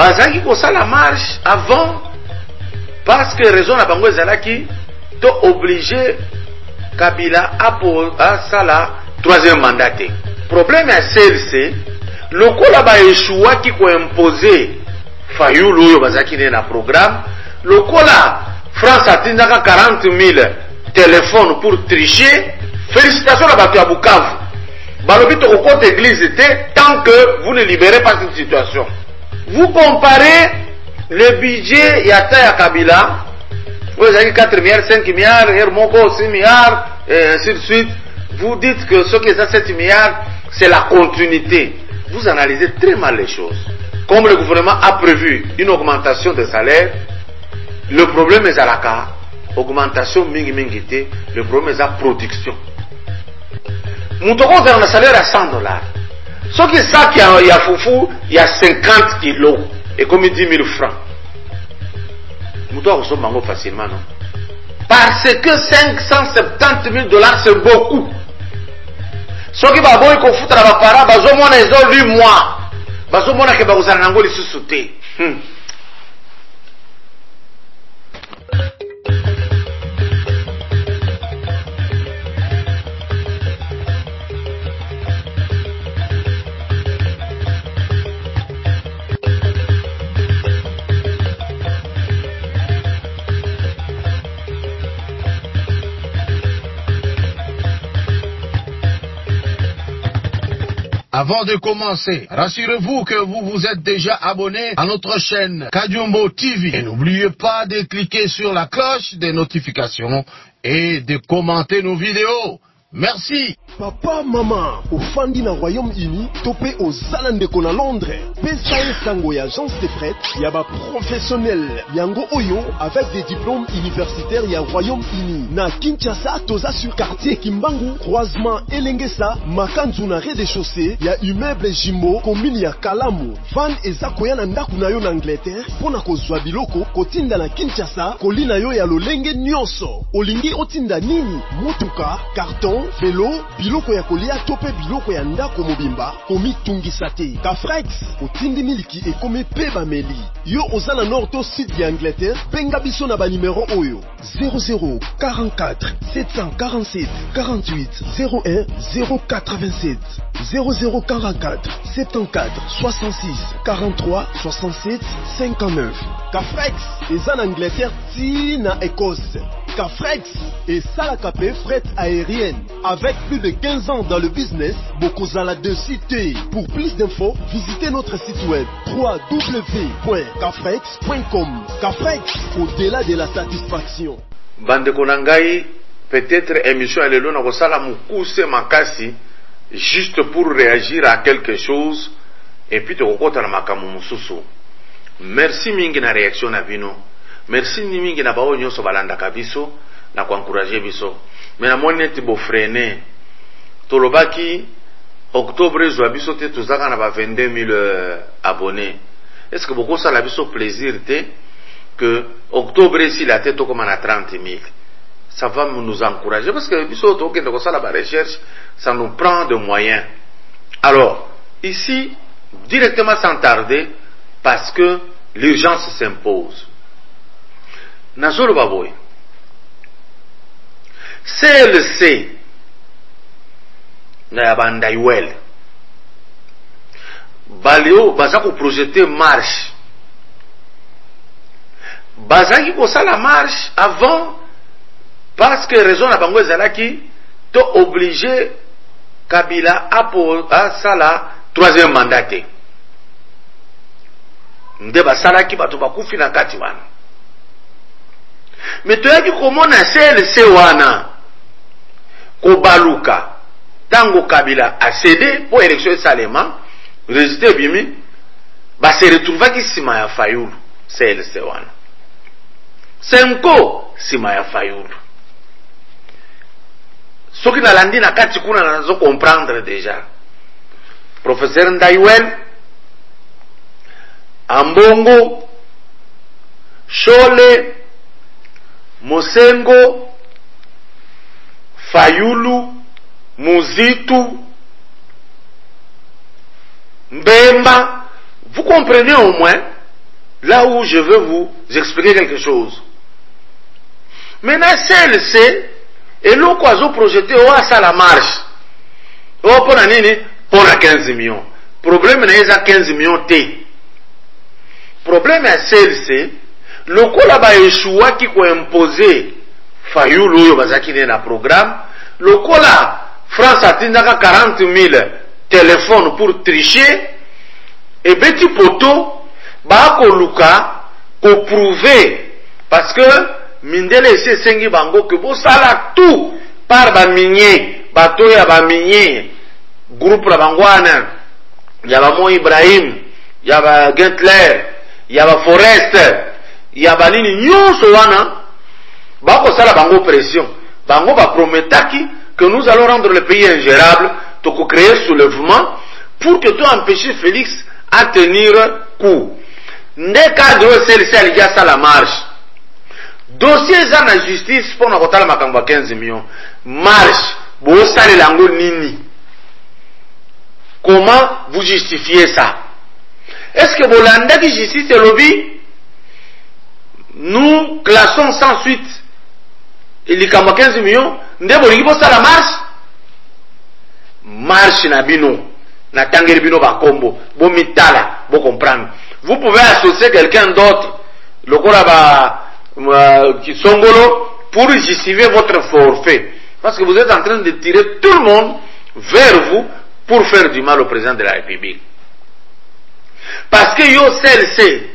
bazaki ko sala marche avant parce que raison na bango ezalaki to obligé Kabila à sala troisième mandat. Problème à CLC, le kola ba échoua qui ko imposer Fayulu yo bazaki na programme, le kola France atindaka 40 000 téléphones pour tricher. Félicitations à Batu à Bukavu. Balobi to côté église tant que vous ne libérez pas cette situation. Vous comparez le budget Yata ya Kabila, vous avez 4 milliards, 5 milliards, Hermoko 6 milliards, et ainsi de suite. Vous dites que ce qui est à 7 milliards, c'est la continuité. Vous analysez très mal les choses. Comme le gouvernement a prévu une augmentation des salaires, le problème est à la cas, augmentation mingi-mingité, le problème est à production. Moutoko a un salaire à 100 $. Ce qui est ça qu'il y a foufou, il y a 50 kilos, et comme 10 000 francs. Moutoko reçoit mango facilement, non? Parce que 570 000 $, c'est beaucoup. Ce qui va boire qu'on fout à la para, bazo mona ezo 8 mois. Bazo mona ke bazana nango li susute. Avant de commencer, rassurez-vous que vous vous êtes déjà abonné à notre chaîne Kadiombo TV. Et n'oubliez pas de cliquer sur la cloche des notifications et de commenter nos vidéos. Merci. Papa, maman, au Fandi na Royaume-Uni, topé aux Zalandeko na Londres. PSAE Sango ya agence de fret, yaba professionnel. Yango Oyo, avec des diplômes universitaires ya Royaume-Uni. Na Kinshasa, toza sur quartier Kimbangu, croisement Elengesa, Makanzu na rez-de-chaussée, ya immeuble Jimbo, commune ya Kalamu. Van eza koya na ndaku na yo na Angleterre, pona kozwa biloko, kotinda na Kinshasa, kolina yo ya lolenge nyonso. Olingi otinda nini? Mutuka, carton, vélo, biloko ya kolia tope biloko ya ndako mobimba komi tungisa te. Kafrex otindi miliki ekomi pe bameli. Yo oza na nord to sud ya Angleterre, benga biso na ba numéro oyo 0044 747 48 01 087 0044 74 66 43 67 59. Kafrex eza na Angleterre ti na Écosse. Kafrex et Salakapé fret aérienne. Avec plus de 15 ans dans le business, Bokozala de cité. Pour plus d'infos, visitez notre site web www.kafrex.com. Kafrex, au-delà de la satisfaction. Bande Konangai, peut-être émission à l'élo na kosala mukuse makasi juste pour réagir à quelque chose et puis te kokota na makamu mususu. Merci mingi na réaction na bino. Merci mingi na bao nyonso balanda kabiso na encourager biso. Mais na moni neti bo freiner. Tolobaki octobre zwa biso te tozaka na ba 22 000 abonnés. Est-ce que beaucoup ça la biso plaisir te que octobre si la tête comme à 30 000. Ça va nous encourager parce que biso to kende ko sala ba recherche, ça nous prend de moyens. Alors, ici directement sans tarder parce que l'urgence s'impose. Nazolo baboy. CLC na ya bandaiwel balio bazako projeter marche bazaki ko sala marche avant parce que raison na bango ezalaki to obligé Kabila à sala troisième mandat te nde basalaki bato bakufi na kati wana. Mais toyaki komona CLC wana kobaluka tango Kabila a cédé pour élection salema résultat bimi ba se retrouvaki sima ya Fayulu CLC wana Senko sima ya Fayulu soki na landi na kati kuna nazo comprendre déjà professeur Ndaiwel Ambongo Shole Mosengo Fayulu Muzitu Mbemba, vous comprenez au moins là où je veux vous expliquer quelque chose. Maintenant, CLC, et l'eau quoi projeté à la marche. Oh, pour la nini, pour la 15 millions. Problème n'est pas 15 millions T. Problème est CLC, le coup là-bas échoua qui a imposé Fayoulou yo bazaki na programme, le coup là, France a tenu 40 000 téléphones pour tricher, et petit poto, ba ko luka, ko prouver, parce que Mindele ese sengi bango que bo sala tout par ba minier, bato ya ba minier, groupe la bangwana, ya ba Mo Ibrahim, ya ba Gentler, ya ba Forest, ya ba nini nyonso wana, ba ko sala bango pression, bango ba prometaki que nous allons rendre le pays ingérable, to créer soulèvement pour que tu empêches Félix à tenir coup. Nde cadre CLC aliga ça la marche. Dossier za na justice pour na kotala makambo 15 millions. Marche, bo sale lango nini? Comment vous justifiez ça? Est-ce que Bolanda qui justice et lobby, nous classons sans suite il y a 15 millions, nde bolingi bo sala marche? Marche na bino, na tangeri bino ba kombo, bo mitala, bo comprendre. Vous pouvez associer quelqu'un d'autre, le koraba qui songolo, pour justifier votre forfait. Parce que vous êtes en train de tirer tout le monde vers vous pour faire du mal au président de la République. Parce que yo CLC,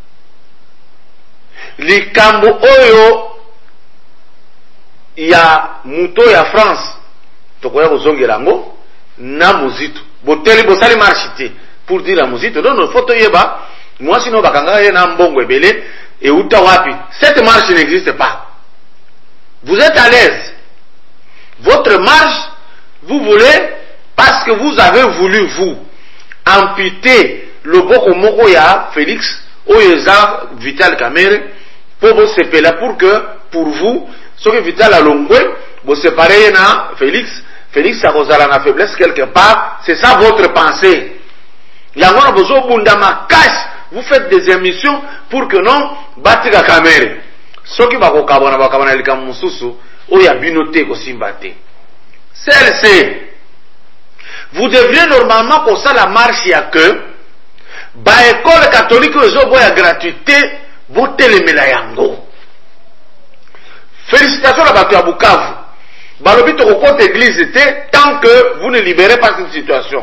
les Kambo Oyo, il y a Mouto, ya France, tokoya bozongelango, na muzito. Boteli bosali marchité pour dire la muzito. Non, non, photo yeba, moi sinon bakanga ye na mbongo ebele, et Utawapi. Cette marche n'existe pas. Vous êtes à l'aise. Votre marche, vous voulez, parce que vous avez voulu, vous, amputer le Boko Moko ya Félix, Oyeza Vital Kamere, pour vous séparer, pour que, pour vous, ce que Vital a longwe, vous séparez na Félix a causé la faiblesse quelque part, c'est ça votre pensée. Yango bozo bundama cash. Vous faites des émissions pour que non, Batika Kamere. Ce qui va bakabana likam mususu, oya binote ko simbate. CLC. Vous devriez normalement pour ça la marche ya que, ba école catholique ozo boya gratuité, voter les melayango. Félicitations à Bato ya Bukavu. Balobi to compte église tant que vous ne libérez pas cette situation.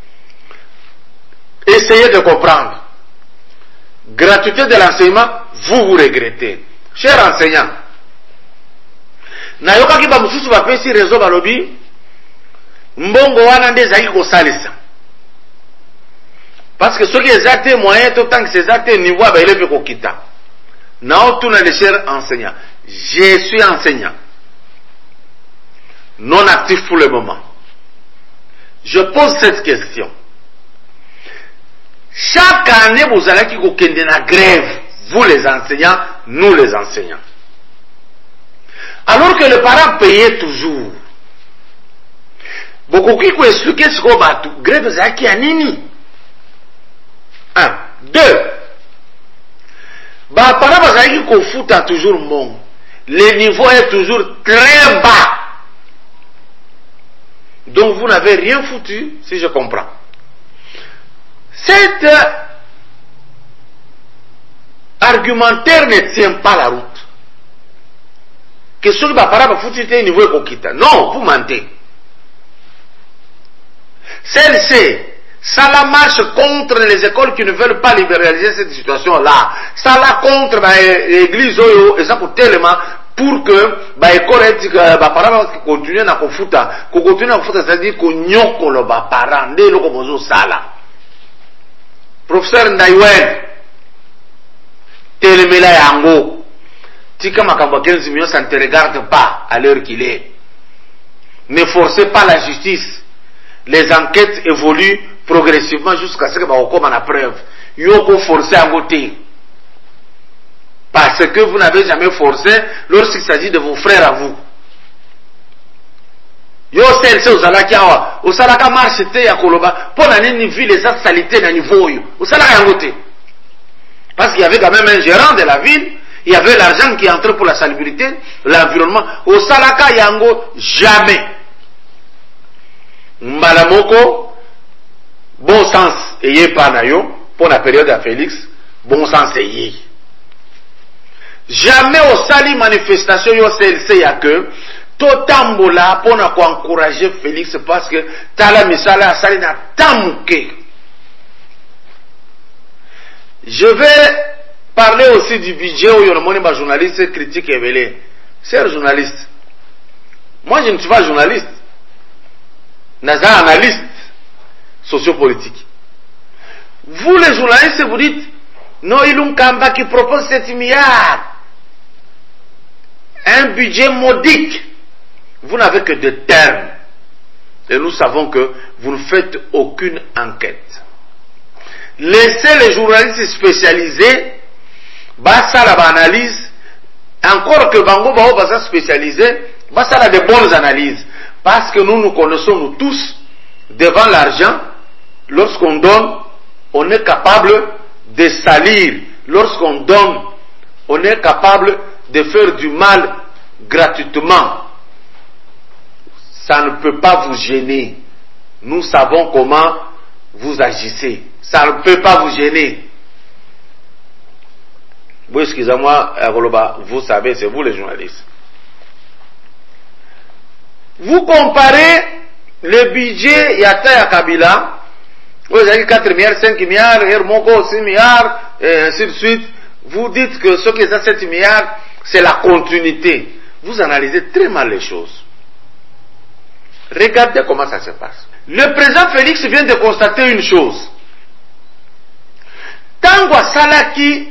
Essayez de comprendre. Gratuité de l'enseignement, vous regrettez. Chers enseignants, nayoka ki ba mususu ba pesi réseau balobi mbongo wana nde zaki ko salisa. Parce que ceux qui ont moyen tout tant que ces actes niveau ba élève ko kita. Nao tuna les chers enseignants. Je suis enseignant. Non actif pour le moment. Je pose cette question. Chaque année, vous allez qui kende na grève, vous les enseignants, nous les enseignants. Alors que les parents payaient toujours. Beaucoup qui peut expliquer ce qu'on va tout. Grève zaki à nini. 1. 2. Bah, parents bazaki qu'on fout à toujours mon. Le niveau est toujours très bas. Donc vous n'avez rien foutu, si je comprends. Cet argumentaire ne tient pas la route. Que ce qui va parler de foutu niveau est non, vous mentez. Celle-ci, ça la marche contre les écoles qui ne veulent pas libéraliser cette situation-là. Ça la contre l'église et ça pour tellement pour que l'école est parents continuent à konfuta, continue à fouta, c'est-à-dire qu'on nyoko le parent, dès le komozo sala. Professeur Ndaiwen, telemela yango, tika makambo 15 millions, ça ne te regarde pas à l'heure qu'il est. Ne forcez pas la justice. Les enquêtes évoluent progressivement jusqu'à ce que on a la preuve. Yoko forcé à voter. Parce que vous n'avez jamais forcé lorsqu'il s'agit de vos frères à vous. Yo CLC ozalaki awa, osalaka marche te ya koloba, po na nini ville eza salité na niveau yo. Osalaka yango te. Parce qu'il y avait quand même un gérant de la ville, il y avait l'argent qui entrait pour la salubrité, l'environnement. Au Salaka Yango, jamais. Mbalamoko, bon sens, ayez pas nayo, pour la période à Félix, bon sens ayez. Jamais au sali manifestation yo CLC ya que totambola pour encourager Félix parce que tala misala sali na tamuke. Je vais parler aussi du budget où il y a un journaliste critique et révélé. C'est un journaliste. Moi je ne suis pas journaliste. Naza analyste sociopolitique. Vous les journalistes vous dites non, Ilum Kamba qui propose 7 milliards. Un budget modique. Vous n'avez que des termes. Et nous savons que vous ne faites aucune enquête. Laissez les journalistes spécialisés, basa la analyse, encore que Bango Bao basa spécialisé, basa la de bonnes analyses. Parce que nous connaissons nous tous, devant l'argent, lorsqu'on donne, on est capable de salir. Lorsqu'on donne, on est capable de faire du mal gratuitement. Ça ne peut pas vous gêner. Nous savons comment vous agissez. Ça ne peut pas vous gêner. Vous, excusez-moi, vous savez, c'est vous les journalistes. Vous comparez le budget Yata ya Kabila, vous avez 4 milliards, 5 milliards, Hermoko 6 milliards, et ainsi de suite. Vous dites que ce qui est à 7 milliards, c'est la continuité. Vous analysez très mal les choses. Regardez comment ça se passe. Le président Félix vient de constater une chose. Tango Salaki,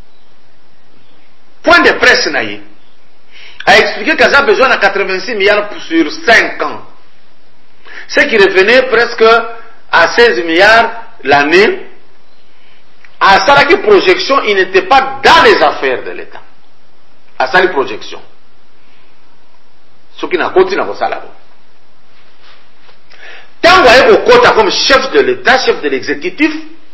point de presse naïe, a expliqué qu'il a besoin de 86 milliards sur 5 ans. Ce qui revenait presque à 16 milliards l'année. À Salaki projection, il n'était pas dans les affaires de l'État. À Salaki projection. Ce qui n'a continué à ça là-bas. Tant que vous êtes comme chef de l'État, chef de l'exécutif,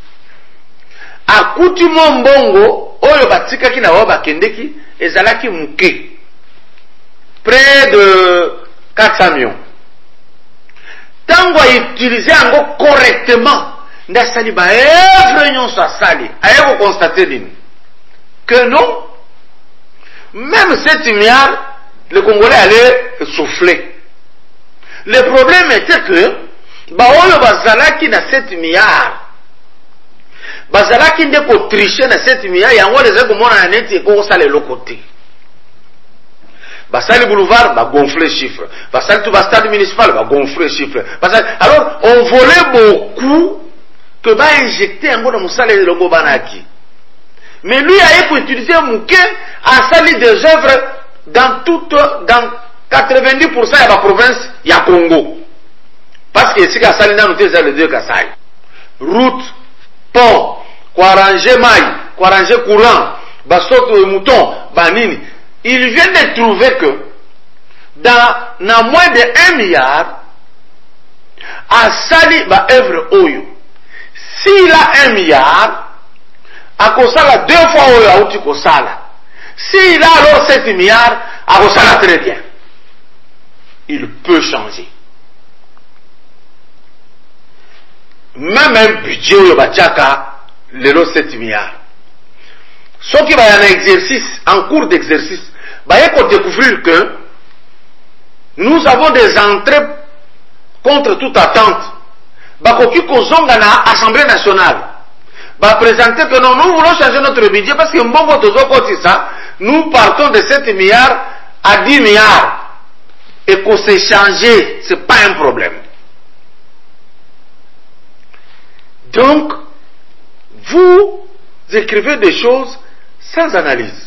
à Koutumon Bongo, Oyo Batika qui n'a pas Kendeki, et Zalaki Mouké. Près de 400 millions. Tant que vous utilisez encore correctement, Ndasali ba réunion soit sali. Avez-vous constaté que non? Même 7 milliards, le Congolais allait souffler. Le problème était que, Baolo Bazalaki na 7 milliards. Bazalaki ndeko tricher na 7 milliards, yango les gens comme on a net et qu'on sale le côté. Basali boulevard, va gonfler chiffres. Basali tout stade municipal, va gonfler chiffres. Alors, on volait beaucoup que va injecter un bon dans Moussale et le Gobanaki. Mais lui a utilisé Mouké à salir des œuvres dans 90% de la province, il y a Congo. Parce que si il y a Salina, nous avons les deux Kassai. Route, pont, quoi arranger maille, quoi arranger courant, basoto et mouton, banini. Il vient de trouver que dans moins de 1 milliard, à sali ba œuvre oyo. S'il a 1 milliard, à Kosala 2 fois oyo à Outi Kosala. S'il a alors 7 milliards, à Kosala très bien. Il peut changer. Même un budget oyo Bachaka, le 7 milliards. Ce qui va y en exercice, en cours d'exercice, il faut découvrir que nous avons des entrées contre toute attente. Bakoki Kozonga na Assemblée nationale. Présenter que non, nous voulons changer notre budget parce que Mbongo Tozo Kotisa, nous partons de 7 milliards à 10 milliards. Et qu'on s'est changé, ce n'est pas un problème. Donc, vous écrivez des choses sans analyse.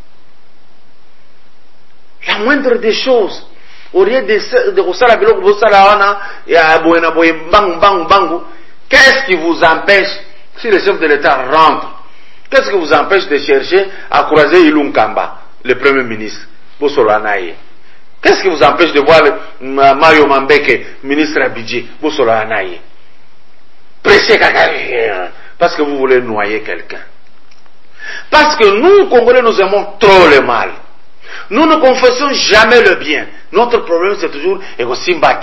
La moindre des choses, au lieu de qu'est-ce qui vous empêche, si le chef de l'État rentre, qu'est-ce qui vous empêche de chercher à croiser Ilum Kamba, le Premier ministre, Bossolanaye? Qu'est-ce qui vous empêche de voir Mario Mambeke, ministre Abidji, Bossolanaye? Pressez parce que vous voulez noyer quelqu'un. Parce que nous, Congolais, nous aimons trop le mal. Nous ne confessons jamais le bien. Notre problème, c'est toujours écoute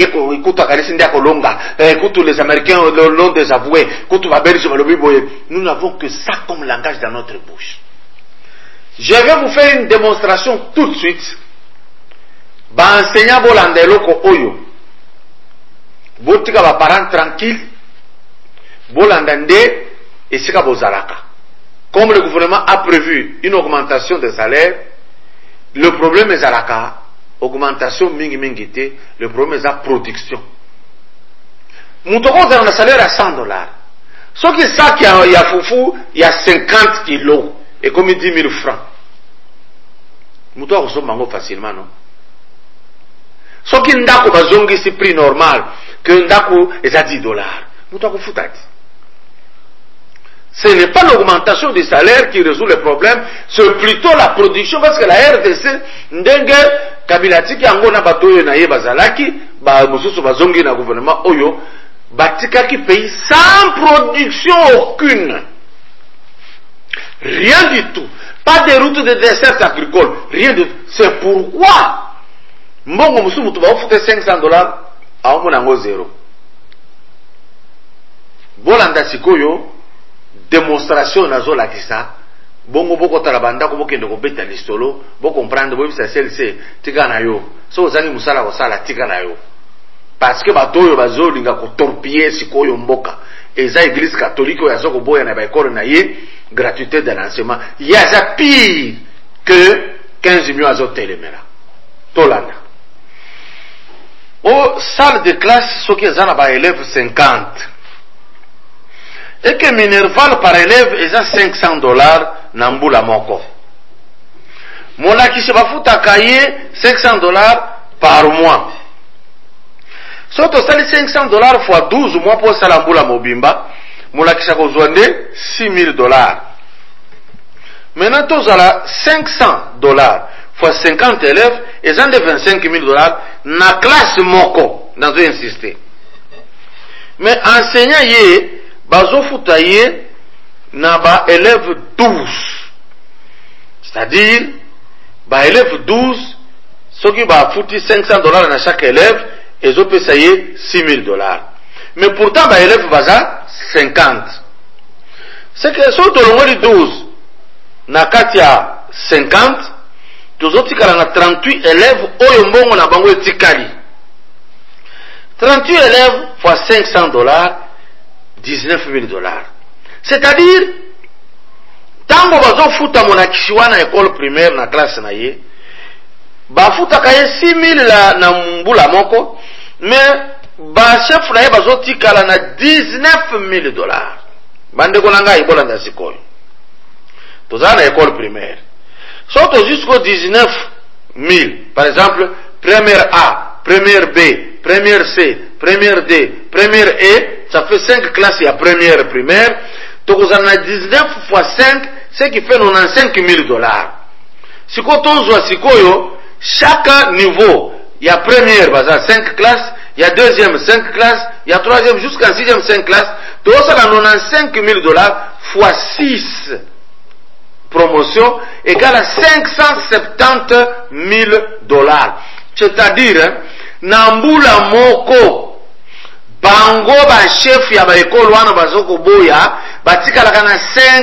les Américains l'ont désavoué, nous n'avons que ça comme langage dans notre bouche. Je vais vous faire une démonstration tout de suite. Enseignant Bolandelo ko oyo. Botika ba parents tranquille. Bolandande et sika bozalaka. Comme le gouvernement a prévu une augmentation des salaires, le problème est zalaka, augmentation mingi mingite, le problème est la production. Moutoko a un salaire à $100. Ce qui est ça qu'il y a foufou, il y a 50 kilos. Et comme il dit 1000 francs. Moutoko reçoit mango facilement, non? Ce qui est ndako bazongi c'est prix normal, que ndako est à $10. Moutoko foutati. Ce n'est pas l'augmentation du salaire qui résout le problème, c'est plutôt la production, parce que la RDC, ndenge kabilatiki yango na batoyo na ye bazalaki, ba mususu bazongi na gouvernement oyo, batikaki pays sans production aucune. Rien du tout. Pas de route de dessert agricole, rien du tout. C'est pourquoi, mbongo musu mutu ba ofute $500, aomona ngo zéro. Bolanda sikoyo, démonstration nazo la kisa bongo boko talabanda ko bokende ko beta listolo boko comprendre bo bisa celle tika na yo so zangi musala ko sala tika na yo parce que batoyo bazolinga ko torpiller sikoyo mboka eza église catholique ya zoko boya na ba école na ye gratuité de l'enseignement ya za pire que 15 millions azotelemera tolanda au salle de classe soki ezana ba élèves 50 et que Minerval par élève est à $500 Nambula Moko. Mona qui se va foutre à cahier $500 par mois. Surtout ça les $500 fois 12 mois pour Salambula Mobimba. Mona qui se va jouer $6,000. Maintenant tous à la $500 fois 50 élèves et en de $25,000 na classe Moko. Dans un insister. Mais enseignant yé bazo futaye na ba élève 12. C'est-à-dire, ba élève 12, ce qui va foutre $500 na chaque élève, et zo peut payer $6,000. Mais pourtant, ba élève baza 50. C'est que sur le 12, na katia 50, tous autres kala na 38 élèves, oyo mbongo na bango etikali. 38 élèves fois $500, $19,000. C'est-à-dire, tango bazo futa monakisi wana école primaire na classe na ye, ba futa kaye $6,000 na mbula moko, mais ba chef na ye bazo tikala na $19,000. Bande kolanga ibolanda sikoyo. Toza na école primaire. Surtout jusqu'au 19,000. Par exemple, première A, première B, première C, première D, première E, ça fait 5 classes, il y a première primaire. Donc, on a 19 fois 5, ce qui fait $95,000. Si on voit chaque niveau, il y a première, 5 classes, il y a deuxième, 5 classes, il y a troisième, jusqu'à sixième, 5 classes. Donc, ça a $95,000 fois 6 promotions égale à $570,000. C'est-à-dire, Nambula Moko, bango ba chef ya ba école wana bazoko boya batika la kana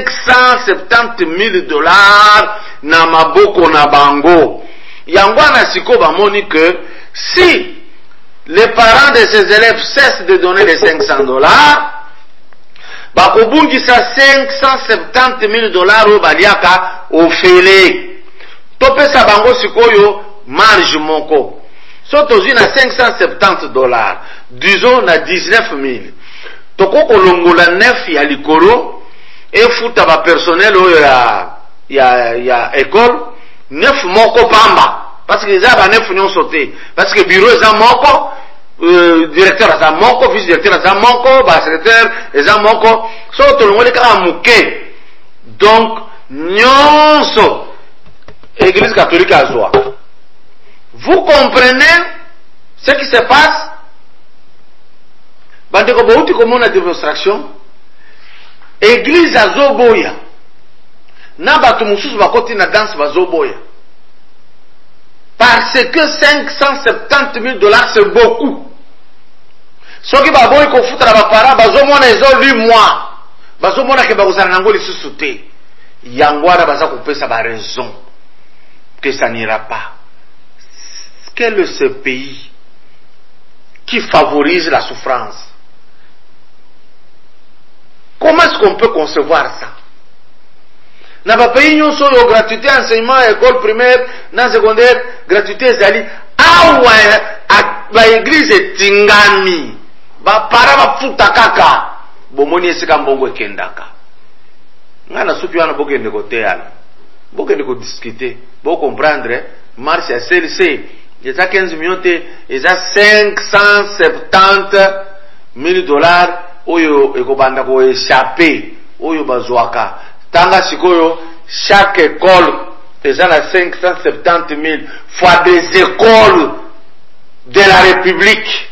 $570,000 na maboko na bango yango na siko ba moni que si les parents de ces élèves cessent de donner les $500 ba kobungi sa $570,000 o baliaka ofele to pesa bango sikoyo marge moko. Surtout na $570, disons na 19,000. Toko kolongola 9 ya likolo et futa ba personnel ya école 9 moko pamba parce que les a ba 9 nyon sauté parce que bureau za moko directeur za moko vice directeur za moko ba secrétaire za moko so tolongole ka muke donc nyonso église catholique azwa. Vous comprenez ce qui se passe? Bandeko bauti comme on a démonstration. Église azoboya. na bato mususu bakoti na danse bazoboya. Parce que 570 000 dollars c'est beaucoup. Soki baboyi kofuta na bapara bazomona ezo 8 mois. Bazomona ke bakozala nango lisusu te. Yango wana baza kopesa ba raison que ça n'ira pas. Quel est ce pays qui favorise la souffrance? Comment est-ce qu'on peut concevoir ça? Na ba pays nyonso yo gratuité enseignement école primaire na secondaire gratuité ezali awa ba église tingami ba para ba futa kaka bomoni esika mbongo ekendaka ngana supi wana bokende koteana bokende ko discuter bo comprendre marche ya CLC eza 15 millions te eza 570 000 dollars oyo ekobanda ko échapper oyo bazwaka tanga sikoyo chaque école eza na 570 000 fois des écoles de la République.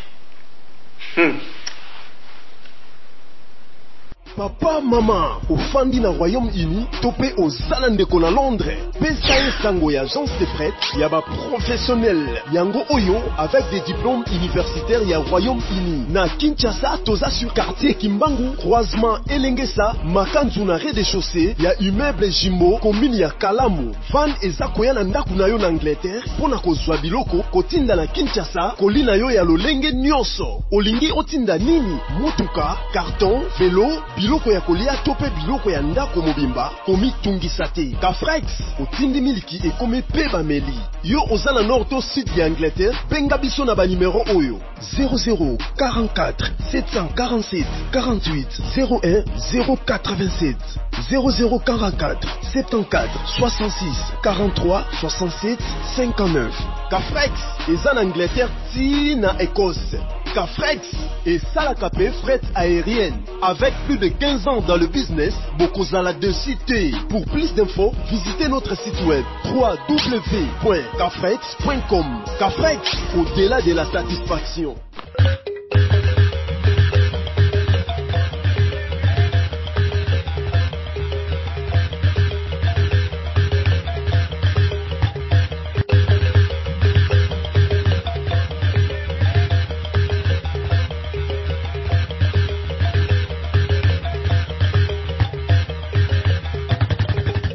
Papa, maman, ofandi na Royaume-Uni, topé aux Zalandeko na Londres. Pesa sango ya agence de fret, yaba professionnel. Yango Oyo, avec des diplômes universitaires ya Royaume-Uni. Na Kinshasa, toza sur quartier Kimbangu, croisement Elengesa, Makanzu na rez-de-chaussée, ya immeuble Jimbo, commune ya Kalamu. Van eza koya na ndaku na yo na Angleterre, pona kozwa biloko, kotinda na Kinshasa, kolina yo ya lolenge nyonso. Olingi otinda nini? Motuka, carton, vélo, biloko ya kolia tope biloko ya ndako mobimba komi tungisa te. Kafrex otindi miliki ekome pe bameli. Yo ozala nord to sud ya Angleterre, benga biso na ba numéro oyo 0044 747 48 01 087 0044 74 66 43 67 59. Kafrex eza na Angleterre ti na Écosse. Kafrex et Salakapé fret aérienne. Avec plus de 15 ans dans le business, Bokozala de cité. Pour plus d'infos, visitez notre site web www.kafrex.com. Kafrex, au-delà de la satisfaction.